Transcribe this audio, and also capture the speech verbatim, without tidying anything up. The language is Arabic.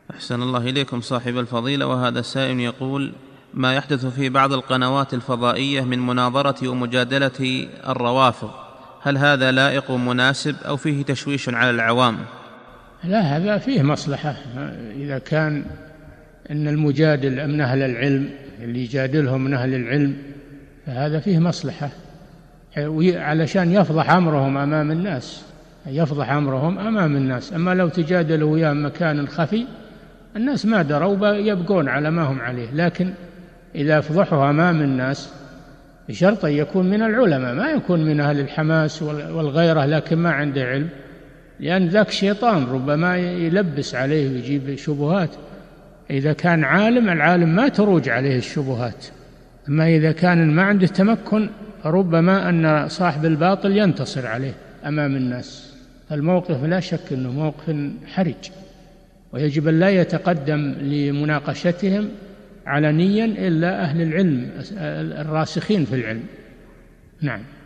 أحسن الله إليكم صاحب الفضيلة. وهذا السائل يقول: ما يحدث في بعض القنوات الفضائية من مناظرة ومجادلة الروافض، هل هذا لائق ومناسب أو فيه تشويش على العوام؟ لا، هذا فيه مصلحة. إذا كان أن المجادل من أهل العلم، اللي يجادلهم من أهل العلم، فهذا فيه مصلحة علشان يفضح أمرهم أمام الناس، يفضح أمرهم أمام الناس. أما لو تجادلوا وياه مكان خفي الناس ما دروا يبقون على ما هم عليه. لكن إذا فضحوا أمام الناس بشرط أن يكون من العلماء، ما يكون من أهل الحماس والغيرة لكن ما عنده علم، لأن ذاك شيطان ربما يلبس عليه ويجيب شبهات. إذا كان عالم، العالم ما تروج عليه الشبهات. أما إذا كان ما عنده تمكن فربما أن صاحب الباطل ينتصر عليه أمام الناس. الموقف لا شك أنه موقف حرج، ويجب أن لا يتقدم لمناقشتهم علنيا إلا أهل العلم الراسخين في العلم. نعم.